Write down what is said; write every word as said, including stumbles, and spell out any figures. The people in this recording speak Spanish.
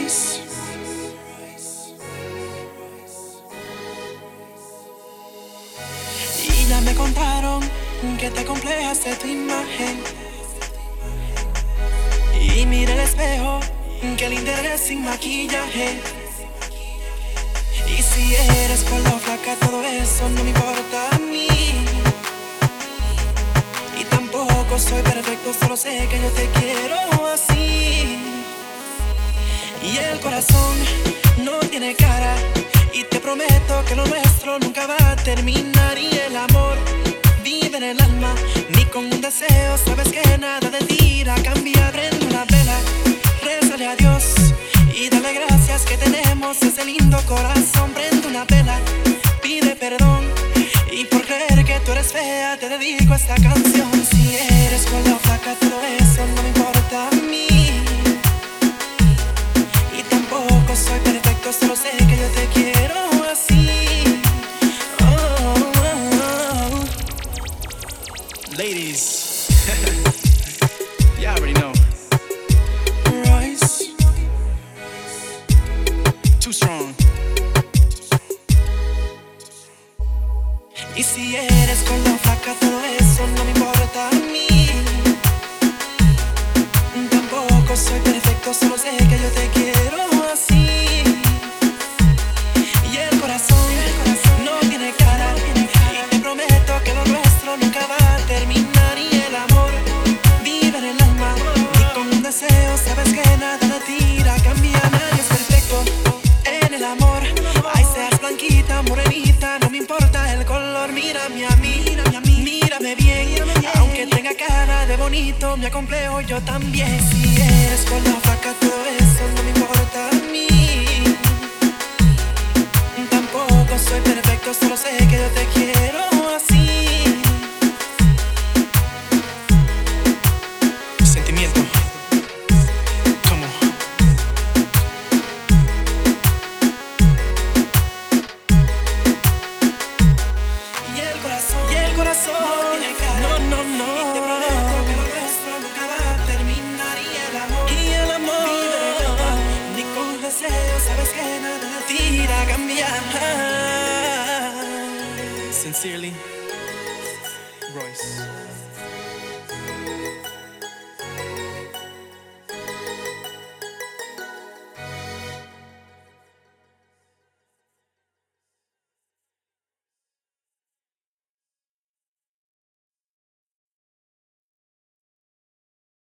Royce. Y ya me contaron que te complejas de tu imagen. Y mira el espejo, que linda eres sin maquillaje. Y si eres con lo flaca, todo eso no me importa a mí. Y tampoco soy perfecto, solo sé que yo te quiero así. Y el corazón no tiene cara, y te prometo que lo nuestro nunca va a terminar. Y el amor vive en el alma, ni con un deseo, sabes que nada de ti irá a cambiar. Prende una vela, rézale a Dios y dale gracias que tenemos ese lindo corazón. Prende una vela, pide perdón, y por creer que tú eres fea te dedico esta canción. Si eres con la flaca, todo eso no me importa a mí. Y tampoco soy perfecto, solo sé que yo te quiero así. Oh, oh, oh. Ladies, you already know. Royce. Too strong. Y si eres con la flaca, todo eso no me importa a mí. Tampoco soy perfecto, solo sé que yo te quiero así. Y el corazón, el corazón no tiene cara, y te prometo que lo nuestro nunca va a terminar. Y el amor vive en el alma, y con un deseo sabes que nada de ti irá a cambiar. Nadie es perfecto en el amor, ay, seas blanquita, morenita, no me importa el color. Mírame a mí, mírame a mí, mírame bien, aunque tenga cara de bonito, me acomplejo yo también. Si eres con la flaca, todo eso no me importa a mí. Tampoco soy perfecto, solo sé que yo te quiero así. Sentimiento. Come on. Y el corazón, y el corazón, no, no, no. Y te prometo que lo nuestro nunca va a terminar. Y el amor, y el amor, ni con deseo, sabes que nada de ti irá a cambiar. Sincerely.